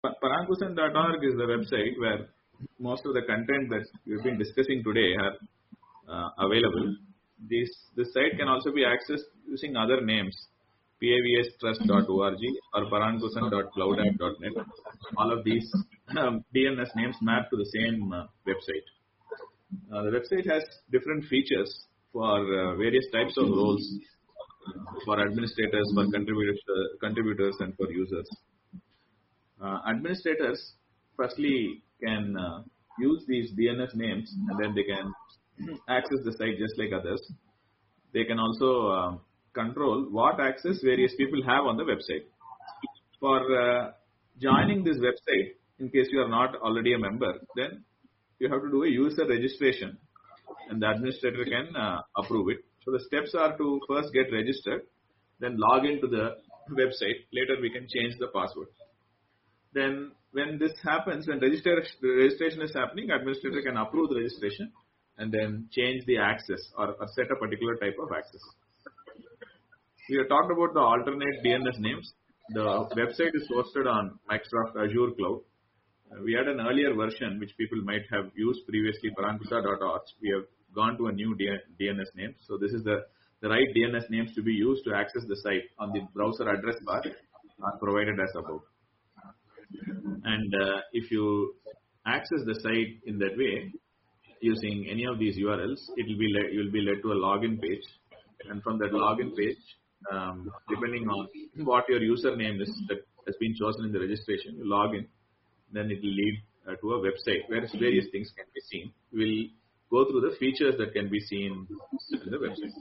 Parankusan.org is the website where most of the content that we've been discussing today are available. This site can also be accessed using other names, pavstrust.org or parankusan.cloudapp.net. All of these DNS names map to the same website. The website has different features for various types of roles, for administrators, for contributors, and for users. Administrators firstly can use these DNS names, and then they can access the site just like others. They can also control what access various people have on the website. For joining this website, in case you are not already a member, then you have to do a user registration, and the administrator can approve it. So the steps are to first get registered, then log into the website. Later we can change the password. Then when this happens, when registration is happening, administrator can approve the registration and then change the access or set a particular type of access. We have talked about the alternate DNS names. The website is hosted on Microsoft Azure Cloud. We had an earlier version which people might have used previously, parankusa.org. We have gone to a new DNS name. So this is the right DNS names to be used to access the site on the browser address bar are provided as above. And if you access the site in that way using any of these URLs, you'll be led to a login page, and from that login page, depending on what your username is that has been chosen in the registration, you log in, then it will lead to a website where various things can be seen. We'll go through the features that can be seen in the website.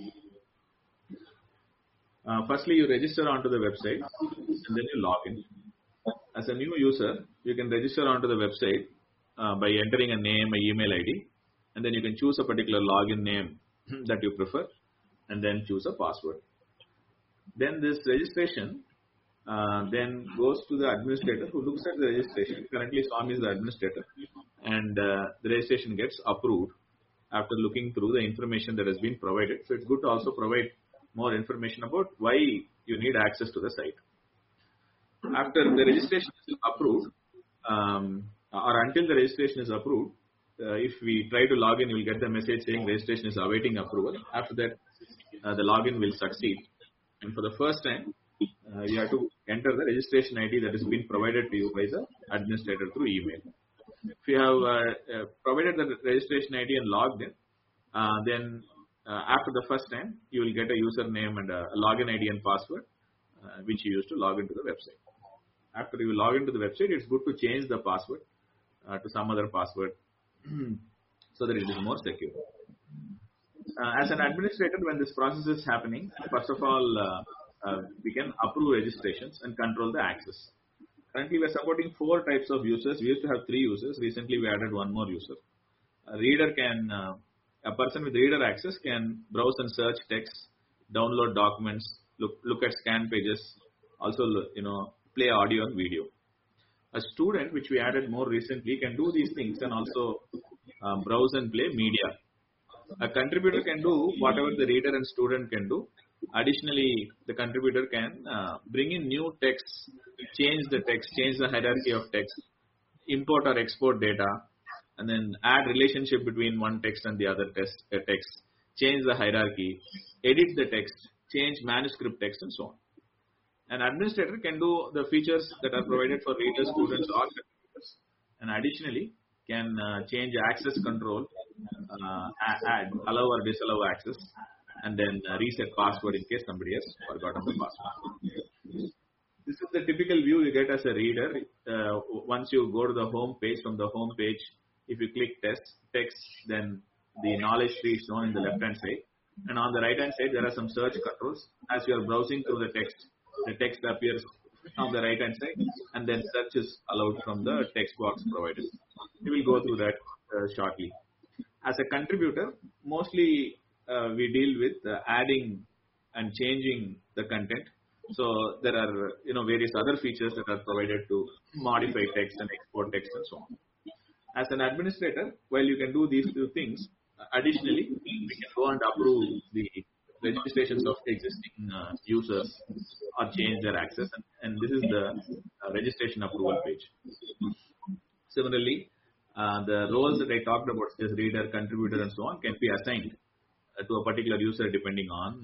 Firstly, you register onto the website and then you log in. As a new user, you can register onto the website by entering a name, an email ID, and then you can choose a particular login name that you prefer, and then choose a password. Then this registration then goes to the administrator who looks at the registration. Currently, Swami is the administrator, and the registration gets approved after looking through the information that has been provided. So it's good to also provide more information about why you need access to the site. After the registration is approved, or until the registration is approved, if we try to log in, you will get the message saying registration is awaiting approval. After that, the login will succeed. And for the first time, you have to enter the registration ID that has been provided to you by the administrator through email. If you have provided the registration ID and logged in, then after the first time, you will get a username and a login ID and password, which you use to log into the website. After you log into the website, it's good to change the password to some other password so that it is more secure. As an administrator, when this process is happening, first of all, we can approve registrations and control the access. Currently, we are supporting 4 types of users. We used to have 3 users. Recently, we added 1 more user. A person with reader access can browse and search text, download documents, look at scan pages, also play audio and video. A student, which we added more recently, can do these things and also browse and play media. A contributor can do whatever the reader and student can do. Additionally, the contributor can bring in new text, change the hierarchy of text, import or export data, and then add relationship between one text and the other text, change the hierarchy, edit the text, change manuscript text, and so on. An administrator can do the features that are provided for readers, students, or contributors, and additionally can change access control, allow or disallow access, and then reset password in case somebody has forgotten the password. This is the typical view you get as a reader. Once you go to the home page, from the home page, if you click text, then the knowledge tree is shown in the left hand side, and on the right hand side there are some search controls. As you are browsing through the text appears on the right hand side, and then search is allowed from the text box provided. We will go through that shortly. As a contributor, mostly we deal with adding and changing the content. So there are various other features that are provided to modify text and export text and so on. As an administrator, while you can do these 2 things, additionally we can go and approve the registrations of existing users or change their access, and this is the registration approval page. Similarly, the roles that I talked about, such as reader, contributor, and so on, can be assigned to a particular user depending on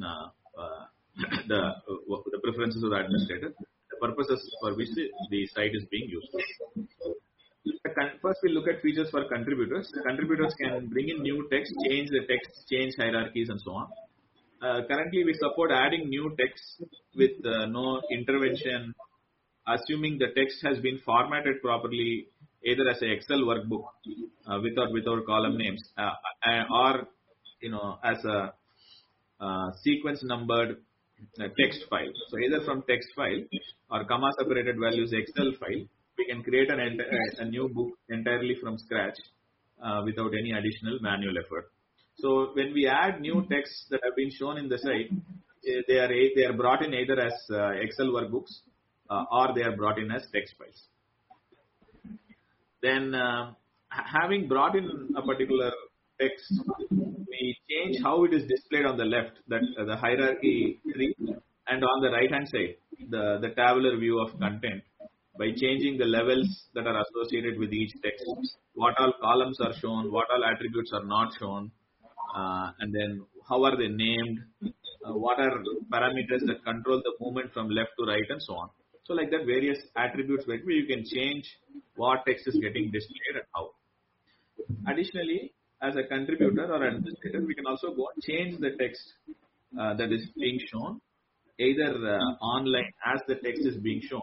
the preferences of the administrator, the purposes for which the site is being used. First, we'll look at features for contributors. Contributors can bring in new text, change the text, change hierarchies, and so on. Currently, we support adding new text with no intervention, assuming the text has been formatted properly, either as an Excel workbook with or without column names, or as a sequence numbered text file. So either from text file or comma separated values Excel file, we can create a new book entirely from scratch without any additional manual effort. So when we add new texts that have been shown in the site, they are brought in either as Excel workbooks or they are brought in as text files. Then having brought in a particular text, we change how it is displayed on the left, that the hierarchy tree, and on the right hand side, the tabular view of content, by changing the levels that are associated with each text. What all columns are shown, what all attributes are not shown, and then how are they named, what are parameters that control the movement from left to right, and so on. So like that, various attributes where you can change what text is getting displayed and how. Additionally, as a contributor or administrator, we can also go and change the text that is being shown, either online as the text is being shown,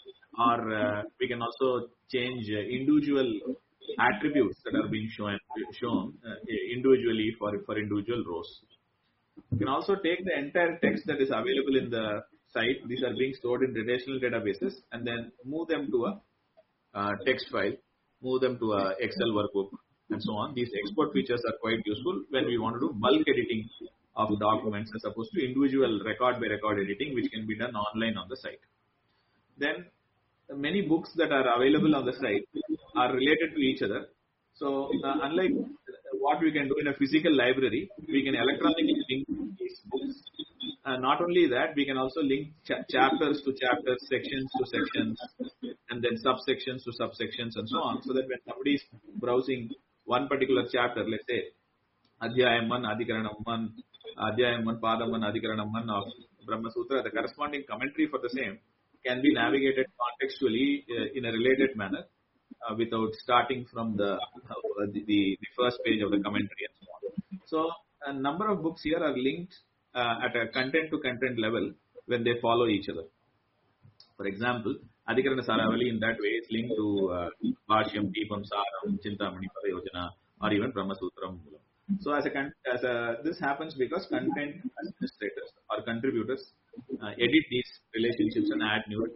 or we can also change individual attributes that are being shown individually for individual rows. You can also take the entire text that is available in the site. These are being stored in relational databases, and then move them to a text file, move them to a Excel workbook, and so on. These export features are quite useful when we want to do bulk editing of documents as opposed to individual record by record editing, which can be done online on the site. Then many books that are available on the site are related to each other. So unlike what we can do in a physical library, we can electronically link these books. Not only that, we can also link chapters to chapters, sections to sections, and then subsections to subsections, and so on, so that when somebody is browsing one particular chapter, let's say Adhyayam 1, Adhikaranam 1, Adhyayam 1, Padam 1, Adhikaranam 1 of Brahma Sutra, the corresponding commentary for the same can be navigated contextually in a related manner without starting from the first page of the commentary and so on. So a number of books here are linked at a content to content level when they follow each other. For example, Adhikarana Saravali in that way is linked to Bhashyam, Deepam, Saram, Chintamani, Padayojana, or even Brahma Sutram. So this happens because content administrators or contributors edit these relationships and add new.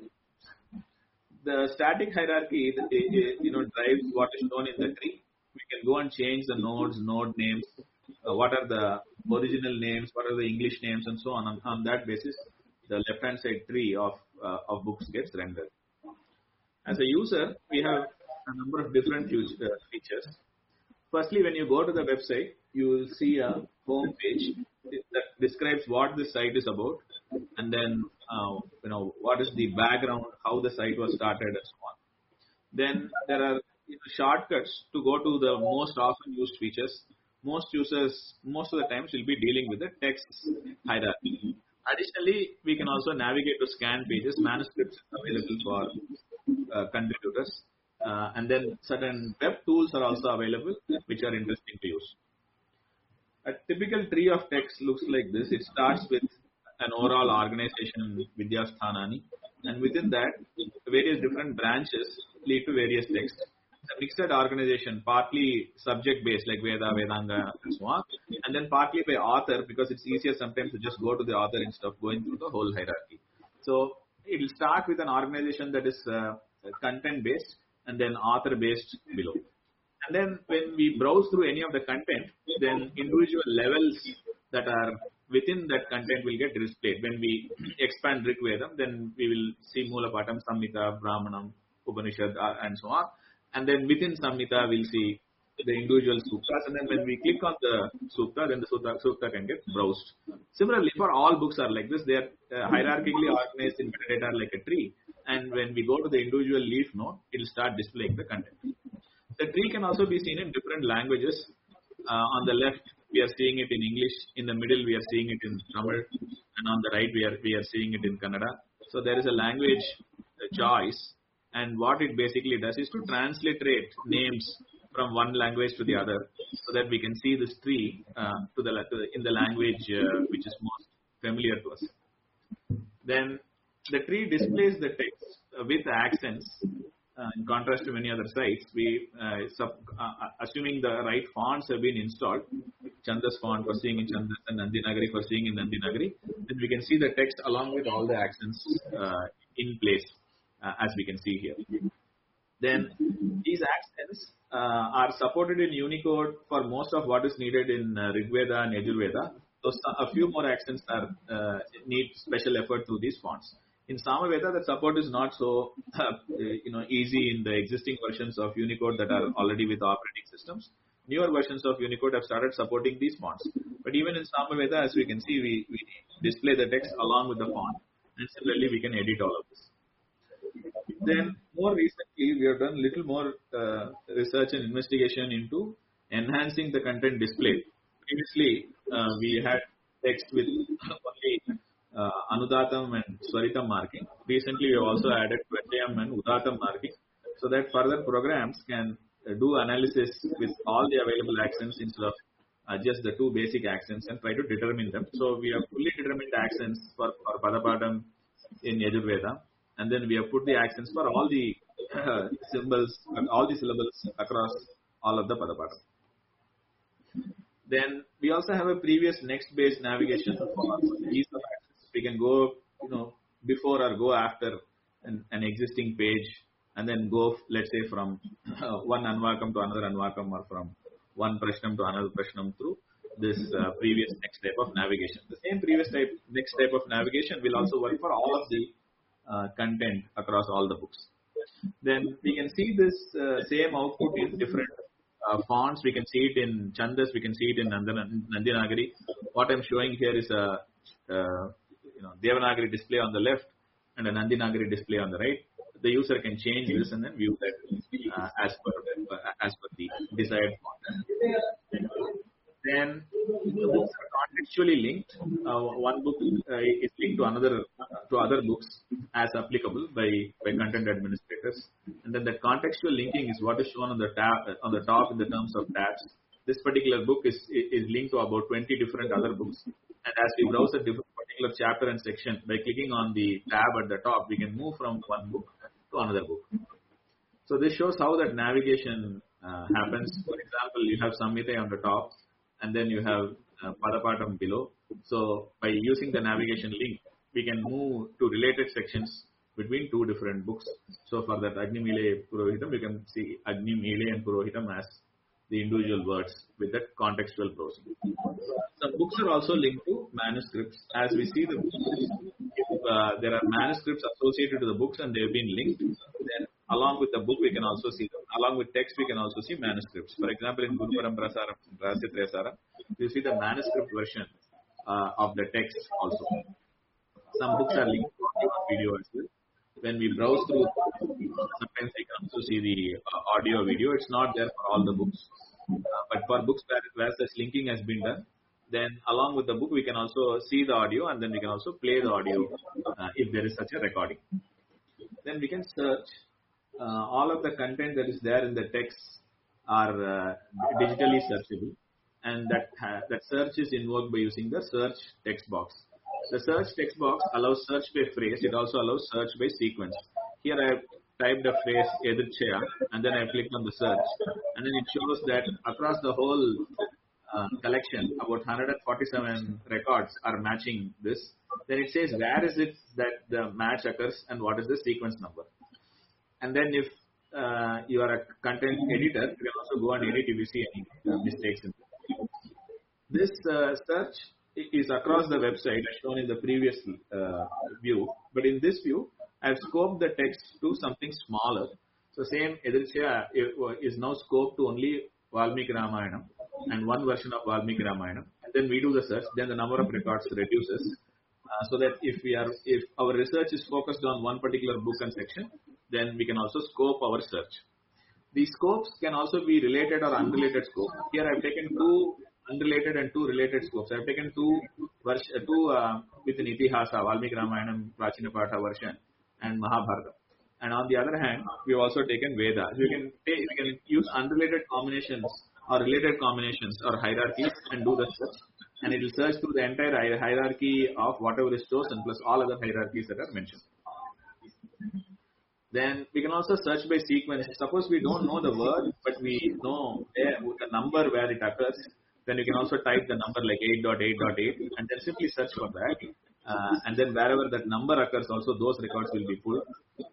The static hierarchy drives what is shown in the tree. We can go and change the nodes, node names, what are the original names, what are the English names, and so on. On that basis, the left-hand side tree of books gets rendered. As a user, we have a number of different features. Firstly, when you go to the website, you will see a home page that describes what the site is about, and then what is the background, how the site was started, and so on. Then there are shortcuts to go to the most often used features. Most users, most of the times, will be dealing with the text hierarchy. Additionally, we can also navigate to scan pages. Manuscripts available for contributors. And then certain web tools are also available, which are interesting to use. A typical tree of text looks like this. It starts with an overall organization, Vidyasthanani, and within that, various different branches lead to various texts. It's a mixed organization, partly subject-based, like Veda, Vedanga, and so on, and then partly by author, because it's easier sometimes to just go to the author instead of going through the whole hierarchy. So it will start with an organization that is content-based, and then author-based below. And then when we browse through any of the content, then individual levels that are within that content will get displayed. When we expand Rig Vedam, then we will see Mulapatam, Samhita, Brahmanam, Upanishad, and so on. And then within Samhita, we'll see the individual suktas. And then when we click on the sukta, then the sukta can get browsed. Similarly, for all books are like this. They are hierarchically organized in metadata like a tree. and when we go to the individual leaf node, it will start displaying the content. The tree can also be seen in different languages. On the left, we are seeing it in English. In the middle, we are seeing it in Tamil, and on the right, we are seeing it in Kannada. So there is a language choice, and what it basically does is to transliterate names from one language to the other, so that we can see this tree in the language which is most familiar to us. Then the tree displays the text with accents. In contrast to many other sites, assuming the right fonts have been installed, Chandas font for seeing in Chandas and Nandinagari for seeing in Nandinagari, then we can see the text along with all the accents in place, as we can see here. Then these accents are supported in Unicode for most of what is needed in Rigveda and Yajurveda. So a few more accents need special effort through these fonts. In Samaveda, the support is not so easy in the existing versions of Unicode that are already with operating systems. Newer versions of Unicode have started supporting these fonts. But even in Samaveda, as we can see, we display the text along with the font, and similarly we can edit all of this. Then more recently, we have done little more research and investigation into enhancing the content display. Previously, we had text with only Anudatam and Swaritam marking. Recently, we have also added Pratyam and Udatam marking, so that further programs can do analysis with all the available accents instead of just the two basic accents and try to determine them. So we have fully determined accents for Padapadam in Yajurveda, and then we have put the accents for all the symbols and all the syllables across all of the Padapadam. Then we also have a previous next-based navigation for ease of access. We can go, before or go after an existing page, and then go, let's say, from one Anvakam to another Anvakam, or from one Prashnam to another Prashnam through this previous next type of navigation. The same next type of navigation will also work for all of the content across all the books. Then we can see this same output in different fonts. We can see it in Chandas, we can see it in Nandinagari. What I'm showing here is a Devanagari display on the left and a Nandinagari display on the right. The user can change this and then view that as per the desired font. Then the books are contextually linked. One book is linked to other books as applicable by content administrators, and then the contextual linking is what is shown on the top in the terms of tabs. This particular book is linked to about 20 different other books, and as we browse a particular chapter and section, by clicking on the tab at the top, we can move from one book to another book. So this shows how that navigation happens. For example, you have Samhita on the top, and then you have Padapatam below. So by using the navigation link, we can move to related sections between two different books. So for that Agni Mile Purohitam, you can see Agni Mile and Purohitam as the individual words with that contextual browsing. Some books are also linked to manuscripts. As we see the books, if there are manuscripts associated to the books and they have been linked, then along with the book we can also see them. Along with text we can also see manuscripts. For example, in Guru Parampara Saram, Rahasya Saram, you see the manuscript version of the text also. Some books are linked to video as well. When we browse through, sometimes we can also see the audio video. It's not there for all the books. But for books where such linking has been done, then along with the book we can also see the audio, and then we can also play the audio if there is such a recording. Then we can search. All of the content that is there in the text are digitally searchable, and that search is invoked by using the search text box. The search text box allows search by phrase. It also allows search by sequence. Here I have typed the phrase Edrichaya, and then I have clicked on the search, and then it shows that across the whole collection, about 147 records are matching this. Then it says where is it that the match occurs and what is the sequence number. And then if you are a content editor, you can also go and edit if you see any mistakes in it. This search is across the website as shown in the previous view, but in this view I have scoped the text to something smaller. So same Edrichaya is now scoped to only Valmiki Ramayana and one version of Valmiki Ramayana, and then we do the search, then the number of records reduces. so that if our research is focused on one particular book and section, then we can also scope our search. These scopes can also be related or unrelated scopes. Here I've taken two unrelated and two related scopes. I've taken two within Itihasa, Valmiki Ramayanam, Prachina Patha version, and Mahabharata. And on the other hand, we've also taken Vedas. We can use unrelated combinations or related combinations or hierarchies and do the search. And it will search through the entire hierarchy of whatever is chosen plus all other hierarchies that are mentioned. Then we can also search by sequence. Suppose we don't know the word, but we know the number where it occurs, then you can also type the number like 8.8.8 and then simply search for that. And then wherever that number occurs, also those records will be pulled,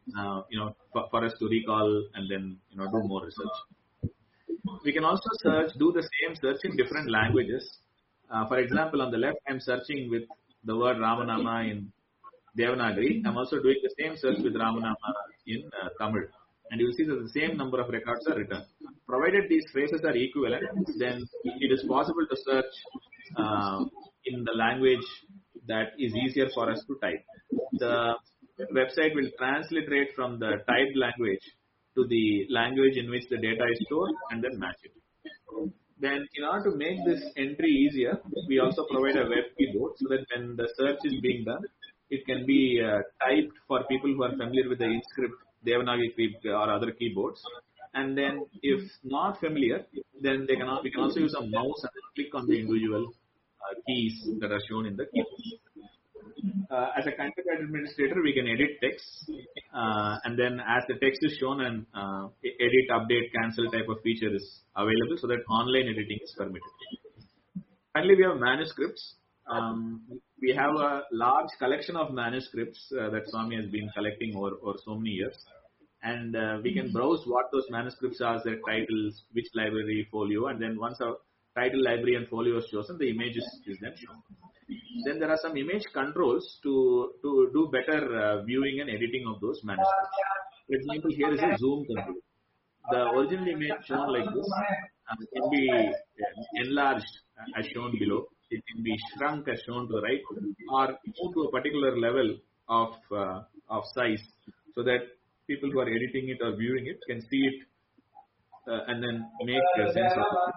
for us to recall and then do more research. We can also do the same search in different languages. For example, on the left, I'm searching with the word Ramanama in Devanagari. I'm also doing the same search with Ramanama in Tamil. And you will see that the same number of records are returned. Provided these phrases are equivalent, then it is possible to search in the language that is easier for us to type. The website will transliterate from the typed language to the language in which the data is stored and then match it. Then in order to make this entry easier, we also provide a web keyboard so that when the search is being done, it can be typed for people who are familiar with the Inscript, Devanagari or other keyboards. And then if not familiar, then we can also use a mouse and click on the individual keys that are shown in the keyboard. As a content administrator, we can edit text, and then as the text is shown, an edit, update, cancel type of feature is available so that online editing is permitted. Finally, we have manuscripts. We have a large collection of manuscripts that Swami has been collecting over so many years. And we can browse what those manuscripts are, their titles, which library, folio, and then once our title, library, and folio is chosen, the image is then shown. Then there are some image controls to do better viewing and editing of those manuscripts. For example, here is a zoom control. The original image shown like this can be enlarged as shown below. It can be shrunk as shown to the right, or moved to a particular level of size, so that people who are editing it or viewing it can see it and then make sense of it.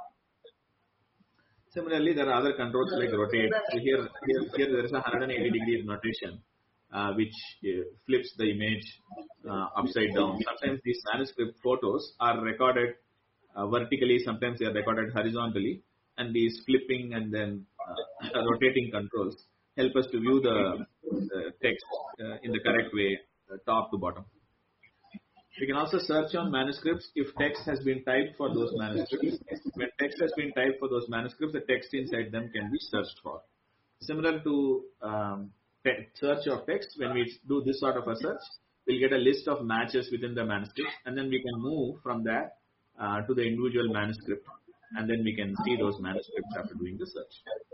Similarly, there are other controls like rotate. So here there is a 180-degree rotation, which flips the image upside down. Sometimes these manuscript photos are recorded vertically, sometimes they are recorded horizontally, and these flipping and then rotating controls help us to view the text in the correct way, top to bottom. We can also search on manuscripts if text has been typed for those manuscripts. When text has been typed for those manuscripts, the text inside them can be searched for. Similar to search of text, when we do this sort of a search, we'll get a list of matches within the manuscript, and then we can move from that to the individual manuscript, and then we can see those manuscripts after doing the search.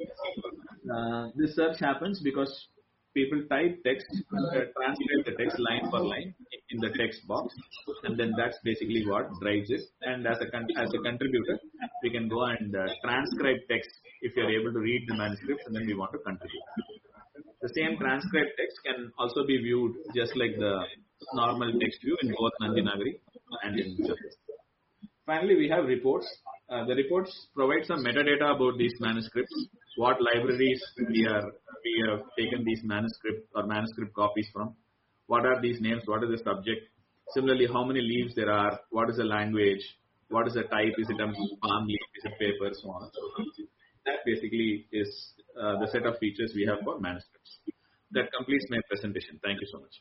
This search happens because people type text, translate the text line for line in the text box, and then that's basically what drives it. And as a contributor, we can go and transcribe text if you are able to read the manuscripts, and then we want to contribute. The same transcribed text can also be viewed just like the normal text view in both Nandanagari and in Chhattisgarh. Finally, we have reports. The reports provide some metadata about these manuscripts, what libraries we have taken these manuscript copies from, what are these names, what is the subject, similarly how many leaves there are, what is the language, what is the type, is it a palm leaf, is it paper, so on and so forth. That basically is the set of features we have for manuscripts. That completes my presentation. Thank you so much.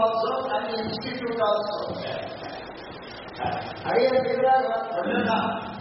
I